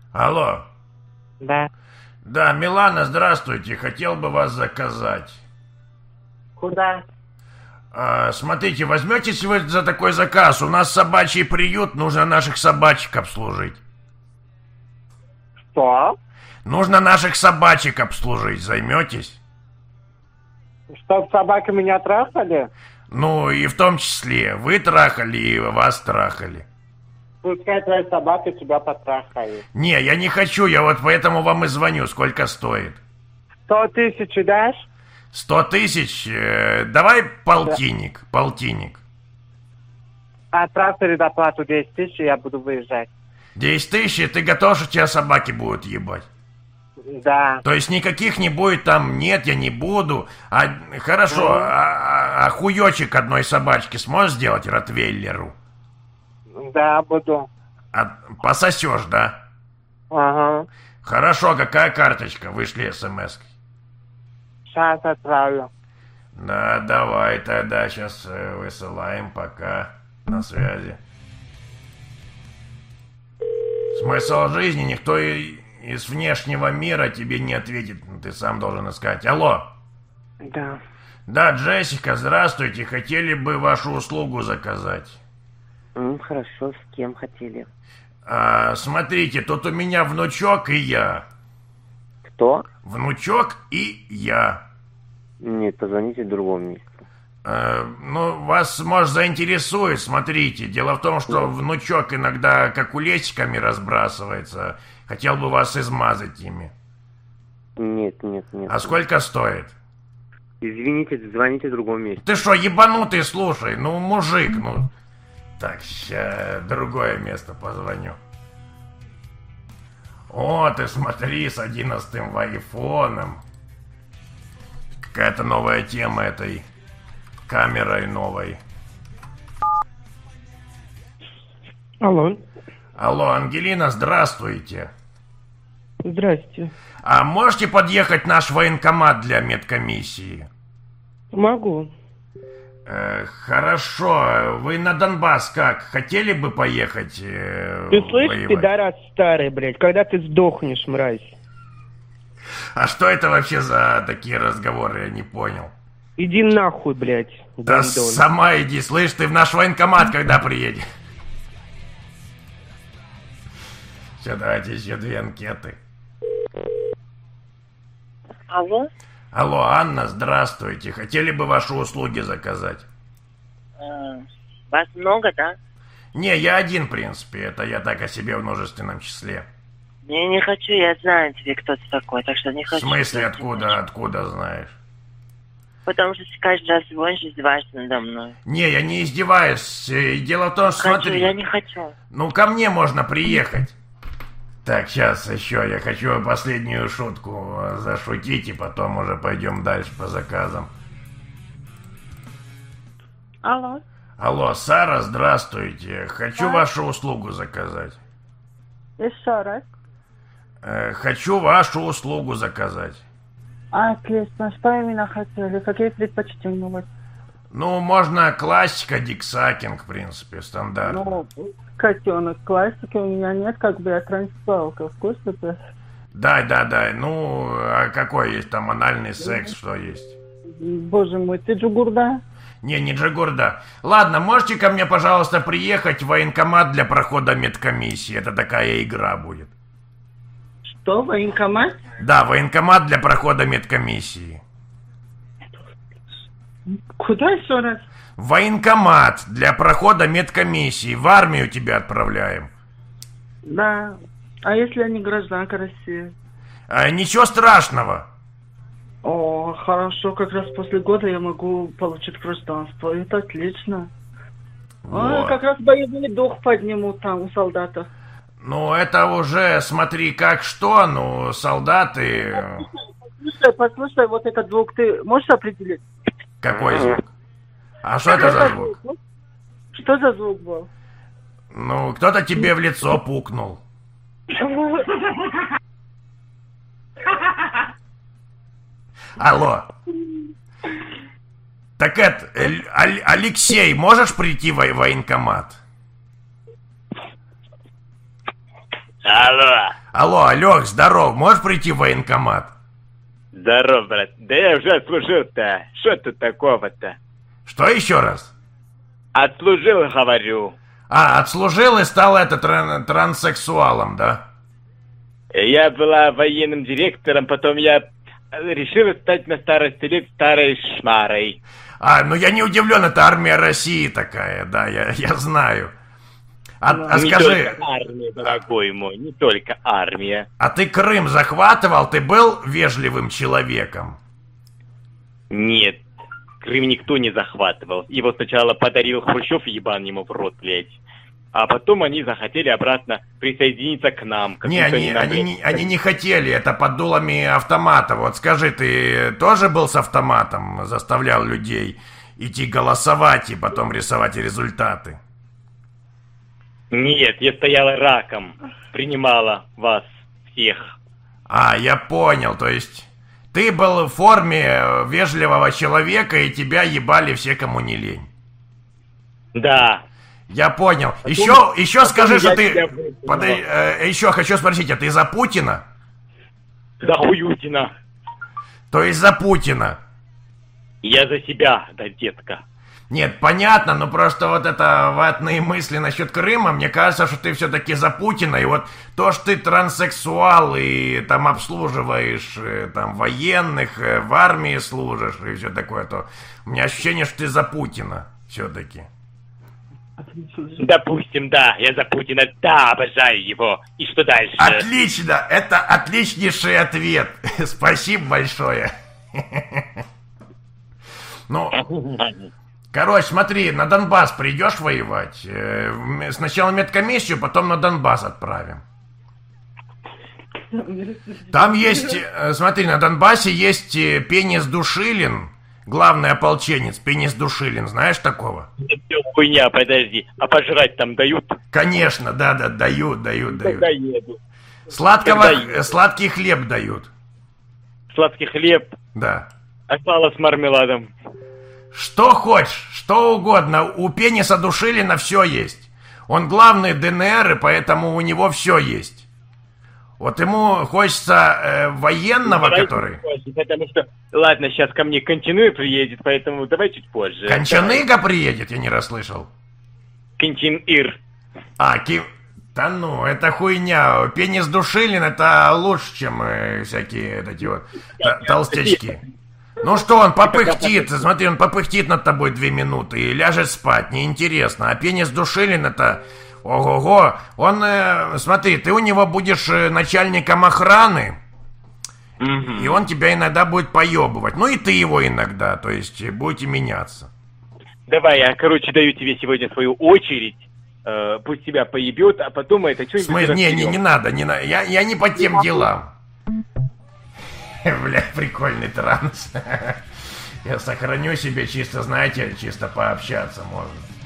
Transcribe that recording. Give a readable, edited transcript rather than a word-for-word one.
Алло. Да. Да, Милана, здравствуйте. Хотел бы вас заказать. Куда? Смотрите, возьметесь вы за такой заказ? У нас собачий приют, нужно наших собачек обслужить. Что? Нужно наших собачек обслужить. Займетесь? Чтоб собаки меня трахали? Ну, и в том числе. Вы трахали и вас трахали. Пускай твоя собака тебя потрахает. Не, я не хочу, я вот поэтому вам и звоню. Сколько стоит? 100 тысяч дашь? 100 тысяч? Давай полтинник. Полтинник. Отправь предоплату 10 тысяч, и я буду выезжать. 10 тысяч, и ты готов, что тебя собаки будут ебать? Да. То есть никаких не будет там, нет, я не буду. Хорошо, а хуёчек одной собачки сможешь сделать ротвейлеру? Да, буду. Пососешь, да? Ага. Хорошо, какая карточка? Вышли смс-кой. Сейчас отправлю. Да, давай тогда, сейчас высылаем, пока на связи. Смысл жизни никто из внешнего мира тебе не ответит. Ты сам должен искать. Алло. Да. Да, Джессика, здравствуйте. Хотели бы вашу услугу заказать. Хорошо, с кем хотели? Смотрите, тут у меня внучок и я. Кто? Внучок и я. Нет, позвоните в другом месте. Ну, вас, может, заинтересует, смотрите. Дело в том, что внучок иногда как кулечками разбрасывается. Хотел бы вас измазать ими. Нет. А сколько стоит? Извините, звоните в другом месте. Ты что, ебанутый, слушай? Ну, мужик, ну... Так, сейчас другое место позвоню. О, ты смотри, с 11-м айфоном. Какая-то новая тема этой камерой новой. Алло. Алло, Ангелина, здравствуйте. Здрасте. А можете подъехать в наш военкомат для медкомиссии? Могу. Хорошо. Вы на Донбасс как? Хотели бы поехать Ты слышишь, воевать? пидорас старый, блядь, когда ты сдохнешь, мразь? А что это вообще за такие разговоры? Я не понял. Иди нахуй, блядь, Да гандон. сама иди, слышь, ты в наш военкомат когда приедешь? Все, давайте еще 2 анкеты. Алло? Алло, Анна, здравствуйте. Хотели бы ваши услуги заказать? Вас много, да? Не, я один, в принципе. Это я так о себе в множественном числе. Не хочу, я знаю тебе, кто ты такой, так что не В хочу. смысле, откуда знаешь? Потому что ты каждый раз звонишь и издеваешься надо мной. Не, я не издеваюсь. Дело в том, что Хочу, смотри. я не хочу. Ну, ко мне можно приехать. Так, сейчас еще я хочу последнюю шутку зашутить, и потом уже пойдем дальше по заказам. Алло? Алло, Сара, здравствуйте. Хочу вашу услугу заказать. Еще раз. Хочу вашу услугу заказать. Отлично. Что именно хотели? Какие предпочтения у вас? Ну, можно классика, диксакинг, в принципе, стандарт. Ну, котенок, классики у меня нет, как бы я трансфалка. Вкусно-то? Да. Ну, а какой есть там анальный секс, что есть? Боже мой, ты джугурда? Не джигурда. Ладно, можете ко мне, пожалуйста, приехать в военкомат для прохода медкомиссии? Это такая игра будет. Что, военкомат? Да, военкомат для прохода медкомиссии. Куда еще раз? Военкомат для прохода медкомиссии. В армию тебя отправляем. Да. А если я не гражданка России? Ничего страшного. О, хорошо, как раз после года я могу получить гражданство. Это отлично. Вот. Как раз боевой дух поднимут там у солдатов. Ну, это уже смотри как что, ну, солдаты... Послушай, вот этот звук ты можешь определить? Какой звук? А что это за звук? Что за звук был? Ну, кто-то тебе в лицо пукнул. Алло. Так это, Алексей, можешь прийти в военкомат? Алло. Алло, Лех, здоров, можешь прийти в военкомат? Здоров, брат. Да я уже отслужил-то. Что тут такого-то? Что еще раз? Отслужил, говорю. Отслужил и стал транссексуалом, да? Я была военным директором, потом я решил стать на старости лет старой шмарой. Ну я не удивлен, это армия России такая, да, я знаю. Не Скажи... только армия, дорогой мой, не только армия. А ты Крым захватывал? Ты был вежливым человеком? Нет, Крым никто не захватывал. Его сначала подарил Хрущев, ебан ему в рот, блядь. А потом они захотели обратно присоединиться к нам. Не, они не хотели, это под дулами автомата. Вот скажи, ты тоже был с автоматом, заставлял людей идти голосовать и потом рисовать результаты? Нет, я стояла раком, принимала вас всех. Я понял, то есть ты был в форме вежливого человека, и тебя ебали все, кому не лень. Да. Я понял. Еще скажи, что ты... Еще хочу спросить, а ты за Путина? За Хуютина. То есть за Путина? Я за себя, да, детка. Нет, понятно, но просто вот это ватные мысли насчет Крыма, мне кажется, что ты все-таки за Путина, и вот то, что ты транссексуал и там обслуживаешь там военных, в армии служишь и все такое, то у меня ощущение, что ты за Путина все-таки. Допустим, да, я за Путина, да, обожаю его. И что дальше? Отлично, это отличнейший ответ. Спасибо большое. Ну... Короче, смотри, на Донбасс придешь воевать? Сначала медкомиссию, потом на Донбасс отправим. Там есть, смотри, на Донбассе есть Пенис Душилин, главный ополченец, Пенис Душилин, знаешь такого? Это хуйня, подожди, а пожрать там дают? Конечно, да, дают. Когда еду? Сладкий хлеб дают. Сладкий хлеб? Да. А сало с мармеладом? Что хочешь, что угодно, у Пениса Душилина все есть. Он главный ДНР, и поэтому у него все есть. Вот ему хочется военного, который... Позже, потому что, ладно, сейчас ко мне Кончаныга приедет, поэтому давай чуть позже. Кончаныга приедет, я не расслышал. Кончин-Ир. Да ну, это хуйня. Пенис Душилин это лучше, чем всякие эти вот толстячки. Ну что, он попыхтит, смотри, он попыхтит над тобой 2 минуты и ляжет спать, неинтересно. А Пенис Душилин это, ого-го, он, смотри, ты у него будешь начальником охраны, и он тебя иногда будет поебывать. Ну и ты его иногда, то есть будете меняться. Давай, я, даю тебе сегодня свою очередь, пусть тебя поебет, а потом это что-нибудь... Не надо, я не по тем делам. Бля, прикольный транс. Я сохраню себе чисто, знаете, чисто пообщаться можно.